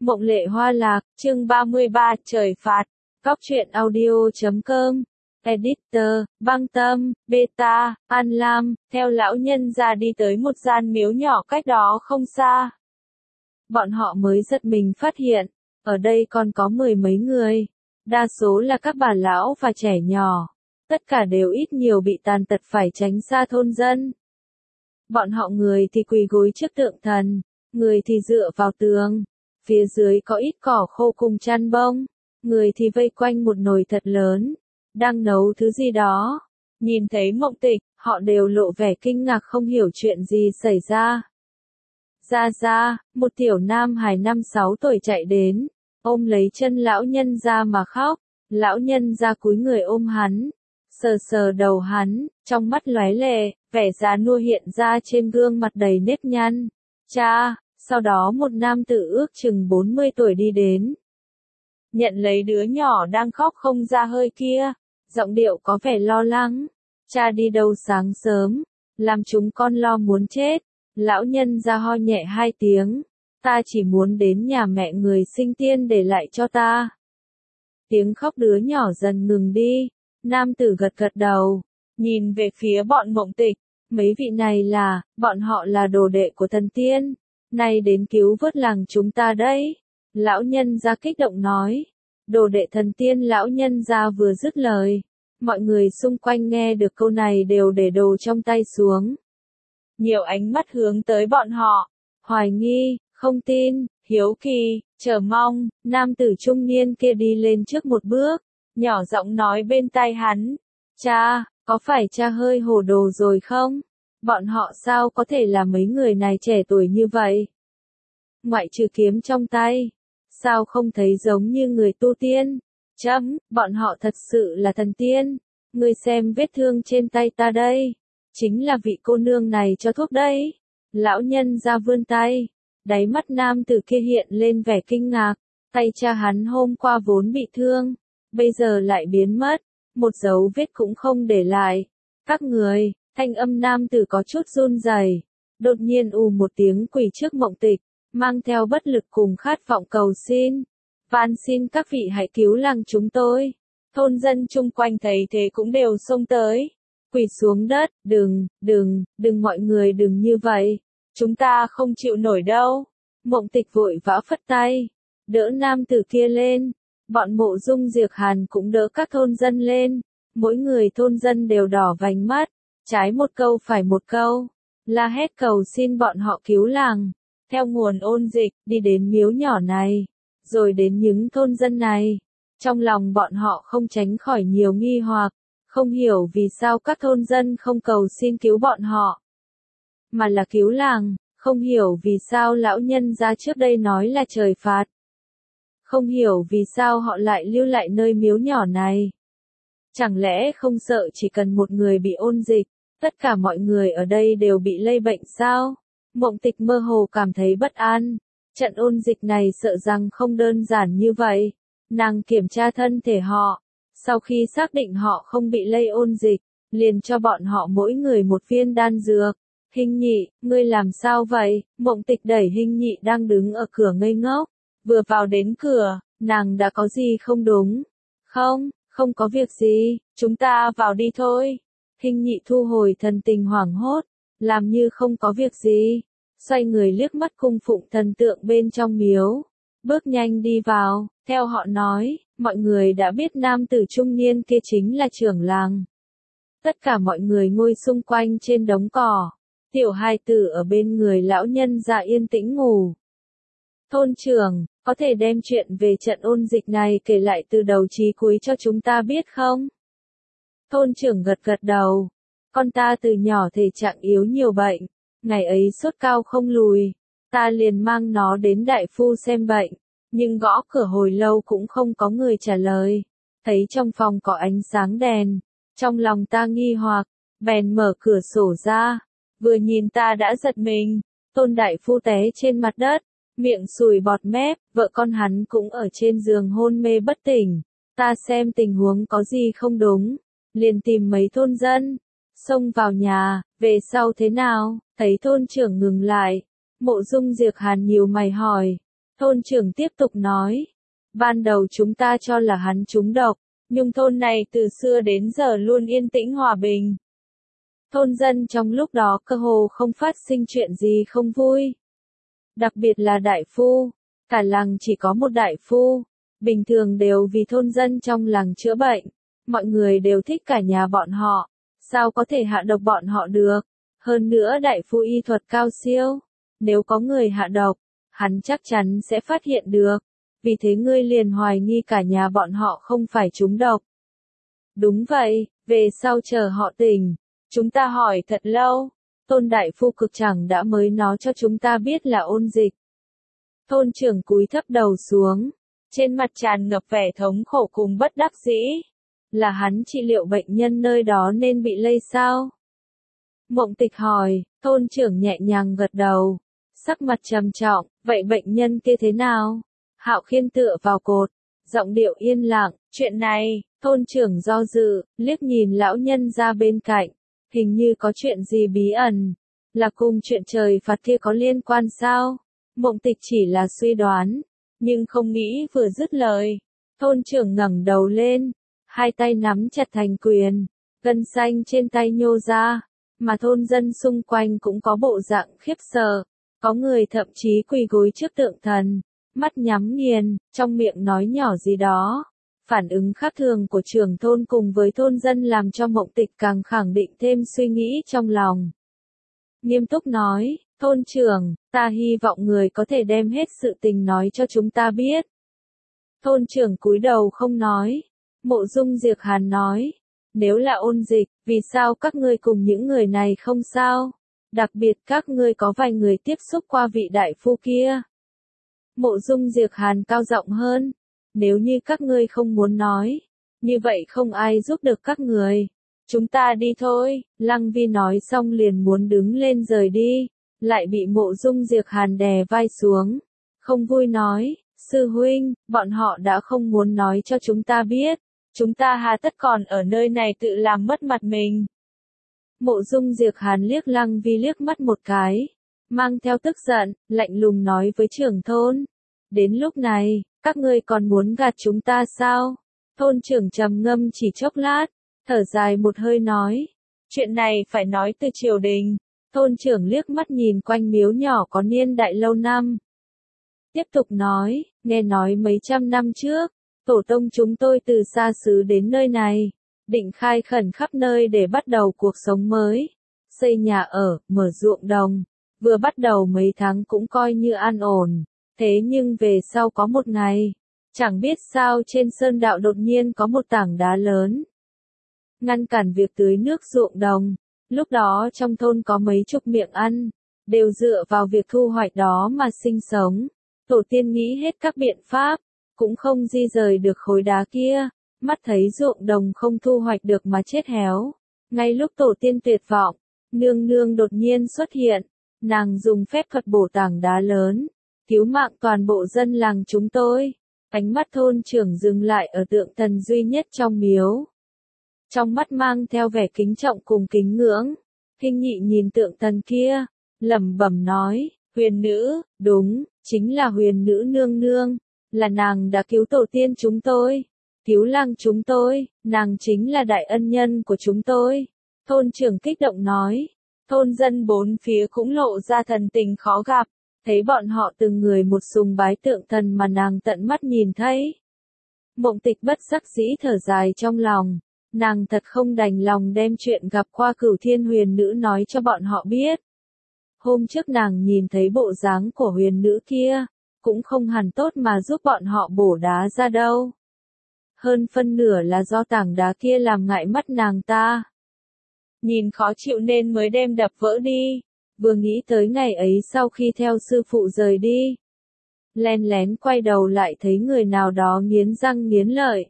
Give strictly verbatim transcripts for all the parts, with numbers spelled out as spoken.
Mộng Lệ Hoa Lạc, chương ba mươi ba, trời phạt. Góc truyện audio chấm com. Editor, Băng Tâm, Beta, An Lam, theo lão nhân ra đi tới một gian miếu nhỏ cách đó không xa. Bọn họ mới giật mình phát hiện, ở đây còn có mười mấy người. Đa số là các bà lão và trẻ nhỏ. Tất cả đều ít nhiều bị tàn tật phải tránh xa thôn dân. Bọn họ người thì quỳ gối trước tượng thần, người thì dựa vào tường. Phía dưới có ít cỏ khô cùng chăn bông, người thì vây quanh một nồi thật lớn, đang nấu thứ gì đó. Nhìn thấy Mộng Tịch, họ đều lộ vẻ kinh ngạc không hiểu chuyện gì xảy ra. Ra ra, một tiểu nam hài năm sáu tuổi chạy đến, ôm lấy chân lão nhân ra mà khóc. Lão nhân ra cúi người ôm hắn, sờ sờ đầu hắn, trong mắt lóe lệ, vẻ già nua hiện ra trên gương mặt đầy nếp nhăn. Cha! Sau đó một nam tử ước chừng bốn mươi tuổi đi đến. Nhận lấy đứa nhỏ đang khóc không ra hơi kia, giọng điệu có vẻ lo lắng. Cha đi đâu sáng sớm, làm chúng con lo muốn chết. Lão nhân ra ho nhẹ hai tiếng. Ta chỉ muốn đến nhà mẹ người sinh tiên để lại cho ta. Tiếng khóc đứa nhỏ dần ngừng đi. Nam tử gật gật đầu, nhìn về phía bọn Mộng Tịch. Mấy vị này là, bọn họ là đồ đệ của thần tiên. Nay đến cứu vớt làng chúng ta đấy. Lão nhân gia kích động nói. Đồ đệ thần tiên lão nhân gia vừa dứt lời. Mọi người xung quanh nghe được câu này đều để đồ trong tay xuống. Nhiều ánh mắt hướng tới bọn họ. Hoài nghi, không tin, hiếu kỳ, chờ mong. Nam tử trung niên kia đi lên trước một bước. Nhỏ giọng nói bên tai hắn. Cha, có phải cha hơi hồ đồ rồi không? Bọn họ sao có thể là mấy người này trẻ tuổi như vậy? Ngoại trừ kiếm trong tay, sao không thấy giống như người tu tiên? Chấm, bọn họ thật sự là thần tiên. Ngươi xem vết thương trên tay ta đây. Chính là vị cô nương này cho thuốc đấy. Lão nhân ra vươn tay. Đáy mắt nam tử kia hiện lên vẻ kinh ngạc. Tay cha hắn hôm qua vốn bị thương. Bây giờ lại biến mất. Một dấu vết cũng không để lại. Các người... Thanh âm nam tử có chút run rẩy, đột nhiên ù một tiếng quỳ trước Mộng Tịch, mang theo bất lực cùng khát vọng cầu xin. Van xin các vị hãy cứu làng chúng tôi. Thôn dân chung quanh thấy thế cũng đều xông tới. Quỳ xuống đất, đừng, đừng, đừng mọi người đừng như vậy. Chúng ta không chịu nổi đâu. Mộng Tịch vội vã phất tay, đỡ nam tử kia lên. Bọn Mộ Dung Diệc Hàn cũng đỡ các thôn dân lên. Mỗi người thôn dân đều đỏ vành mắt. Trái một câu phải một câu, la hét cầu xin bọn họ cứu làng. Theo nguồn ôn dịch, đi đến miếu nhỏ này, rồi đến những thôn dân này. Trong lòng bọn họ không tránh khỏi nhiều nghi hoặc, không hiểu vì sao các thôn dân không cầu xin cứu bọn họ, mà là cứu làng, không hiểu vì sao lão nhân ra trước đây nói là trời phạt. Không hiểu vì sao họ lại lưu lại nơi miếu nhỏ này. Chẳng lẽ không sợ chỉ cần một người bị ôn dịch, tất cả mọi người ở đây đều bị lây bệnh sao? Mộng Tịch mơ hồ cảm thấy bất an. Trận ôn dịch này sợ rằng không đơn giản như vậy. Nàng kiểm tra thân thể họ. Sau khi xác định họ không bị lây ôn dịch, liền cho bọn họ mỗi người một viên đan dược. Hinh Nhị, ngươi làm sao vậy? Mộng Tịch đẩy Hinh Nhị đang đứng ở cửa ngây ngốc. Vừa vào đến cửa, nàng đã có gì không đúng? Không. Không có việc gì, chúng ta vào đi thôi. Hinh Nhị thu hồi thần tình hoảng hốt, làm như không có việc gì. Xoay người liếc mắt cung phụng thần tượng bên trong miếu. Bước nhanh đi vào, theo họ nói, mọi người đã biết nam tử trung niên kia chính là trưởng làng. Tất cả mọi người ngồi xung quanh trên đống cỏ. Tiểu hài tử ở bên người lão nhân ra yên tĩnh ngủ. Thôn trưởng, có thể đem chuyện về trận ôn dịch này kể lại từ đầu chí cuối cho chúng ta biết không? Thôn trưởng gật gật đầu. Con ta từ nhỏ thể trạng yếu nhiều bệnh. Ngày ấy sốt cao không lùi. Ta liền mang nó đến đại phu xem bệnh. Nhưng gõ cửa hồi lâu cũng không có người trả lời. Thấy trong phòng có ánh sáng đèn. Trong lòng ta nghi hoặc, bèn mở cửa sổ ra. Vừa nhìn ta đã giật mình. Tôn đại phu té trên mặt đất. Miệng sùi bọt mép, vợ con hắn cũng ở trên giường hôn mê bất tỉnh. Ta xem tình huống có gì không đúng, liền tìm mấy thôn dân, xông vào nhà, về sau thế nào, thấy thôn trưởng ngừng lại. Mộ Dung Diệc Hàn nhiều mày hỏi, Thôn trưởng tiếp tục nói. Ban đầu chúng ta cho là hắn trúng độc, nhưng thôn này từ xưa đến giờ luôn yên tĩnh hòa bình. Thôn dân trong lúc đó cơ hồ không phát sinh chuyện gì không vui. Đặc biệt là đại phu, cả làng chỉ có một đại phu, bình thường đều vì thôn dân trong làng chữa bệnh, mọi người đều thích cả nhà bọn họ, sao có thể hạ độc bọn họ được, hơn nữa đại phu y thuật cao siêu, nếu có người hạ độc, hắn chắc chắn sẽ phát hiện được, vì thế ngươi liền hoài nghi cả nhà bọn họ không phải trúng độc. Đúng vậy, về sau chờ họ tỉnh, chúng ta hỏi thật lâu, Tôn đại phu cực chẳng đã mới nói cho chúng ta biết là ôn dịch. Thôn trưởng cúi thấp đầu xuống, trên mặt tràn ngập vẻ thống khổ cùng bất đắc dĩ. Là hắn trị liệu bệnh nhân nơi đó nên bị lây sao? Mộng Tịch hỏi, thôn trưởng nhẹ nhàng gật đầu, sắc mặt trầm trọng, vậy bệnh nhân kia thế nào? Hạo Khiên tựa vào cột, giọng điệu yên lặng, chuyện này, thôn trưởng do dự, liếc nhìn lão nhân ra bên cạnh, hình như có chuyện gì bí ẩn, là cùng chuyện trời phạt kia có liên quan sao? Mộng Tịch chỉ là suy đoán, nhưng không nghĩ vừa dứt lời, thôn trưởng ngẩng đầu lên, hai tay nắm chặt thành quyền, gân xanh trên tay nhô ra, mà thôn dân xung quanh cũng có bộ dạng khiếp sợ, có người thậm chí quỳ gối trước tượng thần, mắt nhắm nghiền, trong miệng nói nhỏ gì đó. Phản ứng khác thường của trưởng thôn cùng với thôn dân làm cho Mộng Tịch càng khẳng định thêm suy nghĩ trong lòng. Nghiêm túc nói, thôn trưởng, ta hy vọng người có thể đem hết sự tình nói cho chúng ta biết. Thôn trưởng cúi đầu không nói. Mộ Dung Diệc Hàn nói, nếu là ôn dịch, vì sao các ngươi cùng những người này không sao? Đặc biệt các ngươi có vài người tiếp xúc qua vị đại phu kia. Mộ Dung Diệc Hàn cao giọng hơn, nếu như các ngươi không muốn nói, như vậy không ai giúp được các người. Chúng ta đi thôi, Lăng Vi nói xong liền muốn đứng lên rời đi, lại bị Mộ Dung Diệc Hàn đè vai xuống. Không vui nói, sư huynh, bọn họ đã không muốn nói cho chúng ta biết. Chúng ta hà tất còn ở nơi này tự làm mất mặt mình. Mộ Dung Diệc Hàn liếc Lăng Vi liếc mắt một cái, mang theo tức giận, lạnh lùng nói với trưởng thôn. Đến lúc này, các ngươi còn muốn gạt chúng ta sao? Thôn trưởng trầm ngâm chỉ chốc lát, thở dài một hơi nói. Chuyện này phải nói từ triều đình. Thôn trưởng liếc mắt nhìn quanh miếu nhỏ có niên đại lâu năm. Tiếp tục nói, nghe nói mấy trăm năm trước, tổ tông chúng tôi từ xa xứ đến nơi này, định khai khẩn khắp nơi để bắt đầu cuộc sống mới, xây nhà ở, mở ruộng đồng, vừa bắt đầu mấy tháng cũng coi như an ổn, thế nhưng về sau có một ngày, chẳng biết sao trên sơn đạo đột nhiên có một tảng đá lớn, ngăn cản việc tưới nước ruộng đồng, lúc đó trong thôn có mấy chục miệng ăn, đều dựa vào việc thu hoạch đó mà sinh sống, tổ tiên nghĩ hết các biện pháp, cũng không di rời được khối đá kia, mắt thấy ruộng đồng không thu hoạch được mà chết héo. Ngay lúc tổ tiên tuyệt vọng, nương nương đột nhiên xuất hiện, nàng dùng phép thuật bổ tảng đá lớn, cứu mạng toàn bộ dân làng chúng tôi. Ánh mắt thôn trưởng dừng lại ở tượng thần duy nhất trong miếu. Trong mắt mang theo vẻ kính trọng cùng kính ngưỡng, Kinh Nhị nhìn tượng thần kia, lẩm bẩm nói, huyền nữ, đúng, chính là huyền nữ nương nương. Là nàng đã cứu tổ tiên chúng tôi, cứu làng chúng tôi, nàng chính là đại ân nhân của chúng tôi. Thôn trưởng kích động nói, thôn dân bốn phía cũng lộ ra thần tình khó gặp, thấy bọn họ từng người một sùng bái tượng thần mà nàng tận mắt nhìn thấy. Mộng Tịch bất đắc dĩ thở dài trong lòng, nàng thật không đành lòng đem chuyện gặp qua Cửu Thiên huyền nữ nói cho bọn họ biết. Hôm trước nàng nhìn thấy bộ dáng của huyền nữ kia, cũng không hẳn tốt mà giúp bọn họ bổ đá ra đâu. Hơn phân nửa là do tảng đá kia làm ngại mắt nàng ta. Nhìn khó chịu nên mới đem đập vỡ đi, vừa nghĩ tới ngày ấy sau khi theo sư phụ rời đi. Len lén quay đầu lại thấy người nào đó nghiến răng nghiến lợi.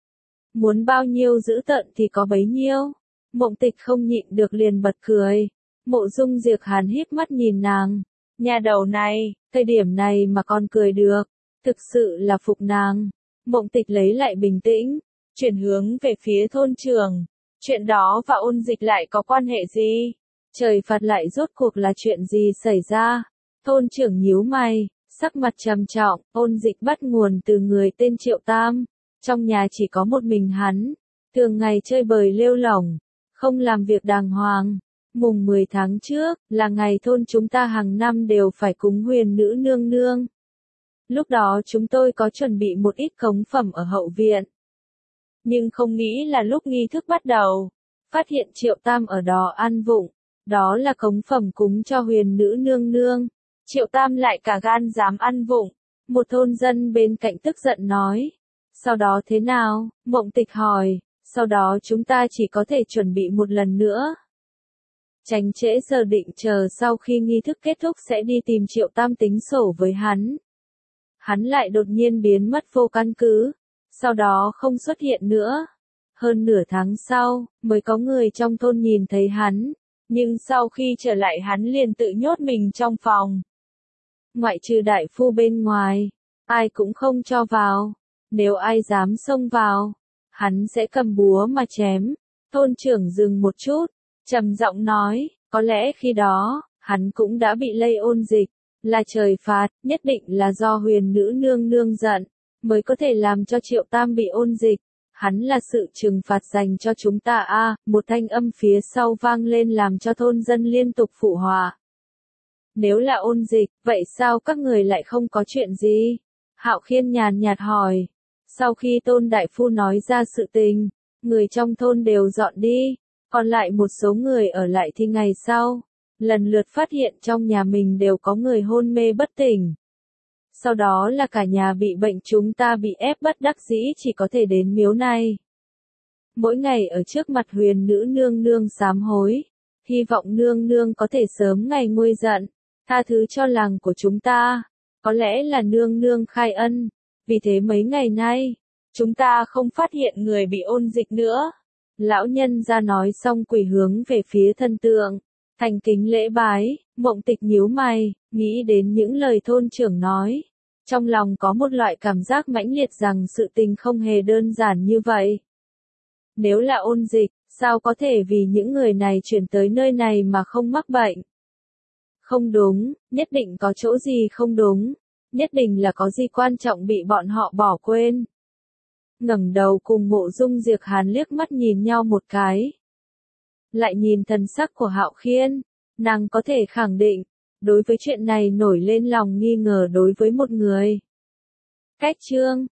Muốn bao nhiêu giữ tận thì có bấy nhiêu. Mộng Tịch không nhịn được liền bật cười. Mộ Dung Diệc Hàn híp mắt nhìn nàng. Nhà đầu này, thời điểm này mà còn cười được, thực sự là phục nàng. Mộng Tịch lấy lại bình tĩnh, chuyển hướng về phía thôn trưởng. Chuyện đó và ôn dịch lại có quan hệ gì? Trời phạt lại rốt cuộc là chuyện gì xảy ra? Thôn trưởng nhíu mày, Sắc mặt trầm trọng, ôn dịch bắt nguồn từ người tên Triệu Tam. Trong nhà chỉ có một mình hắn, thường ngày chơi bời lêu lỏng, không làm việc đàng hoàng. Mùng mười tháng trước, là ngày thôn chúng ta hàng năm đều phải cúng huyền nữ nương nương. Lúc đó chúng tôi có chuẩn bị một ít cống phẩm ở hậu viện. Nhưng không nghĩ là lúc nghi thức bắt đầu, phát hiện Triệu Tam ở đó ăn vụng. Đó là cống phẩm cúng cho huyền nữ nương nương. Triệu Tam lại cả gan dám ăn vụng. Một thôn dân bên cạnh tức giận nói. Sau đó thế nào? Mộng Tịch hỏi. Sau đó chúng ta chỉ có thể chuẩn bị một lần nữa. Tránh trễ giờ định chờ sau khi nghi thức kết thúc sẽ đi tìm Triệu Tam tính sổ với hắn. Hắn lại đột nhiên biến mất vô căn cứ. Sau đó không xuất hiện nữa. Hơn nửa tháng sau, mới có người trong thôn nhìn thấy hắn. Nhưng sau khi trở lại hắn liền tự nhốt mình trong phòng. Ngoại trừ đại phu bên ngoài, ai cũng không cho vào. Nếu ai dám xông vào, hắn sẽ cầm búa mà chém. Thôn trưởng dừng một chút, trầm giọng nói, có lẽ khi đó, hắn cũng đã bị lây ôn dịch. Là trời phạt, nhất định là do huyền nữ nương nương giận, mới có thể làm cho Triệu Tam bị ôn dịch. Hắn là sự trừng phạt dành cho chúng ta a. À, một thanh âm phía sau vang lên làm cho thôn dân liên tục phụ họa. Nếu là ôn dịch, vậy sao các người lại không có chuyện gì? Hạo Khiên nhàn nhạt hỏi. Sau khi Tôn đại phu nói ra sự tình, người trong thôn đều dọn đi, còn lại một số người ở lại thì ngày sau, lần lượt phát hiện trong nhà mình đều có người hôn mê bất tỉnh. Sau đó là cả nhà bị bệnh, chúng ta bị ép bất đắc dĩ chỉ có thể đến miếu này. Mỗi ngày ở trước mặt huyền nữ nương nương sám hối, hy vọng nương nương có thể sớm ngày nguôi giận, tha thứ cho làng của chúng ta. Có lẽ là nương nương khai ân, vì thế mấy ngày nay, chúng ta không phát hiện người bị ôn dịch nữa. Lão nhân ra nói xong quỳ hướng về phía thân tượng, thành kính lễ bái. Mộng Tịch nhíu mày, nghĩ đến những lời thôn trưởng nói. Trong lòng có một loại cảm giác mãnh liệt rằng sự tình không hề đơn giản như vậy. Nếu là ôn dịch, sao có thể vì những người này chuyển tới nơi này mà không mắc bệnh? Không đúng, nhất định có chỗ gì không đúng. Nhất định là có gì quan trọng bị bọn họ bỏ quên. Ngẩng đầu cùng Mộ Dung Diệc Hàn liếc mắt nhìn nhau một cái. Lại nhìn thần sắc của Hạo Khiên, nàng có thể khẳng định, đối với chuyện này nổi lên lòng nghi ngờ đối với một người. Cách chương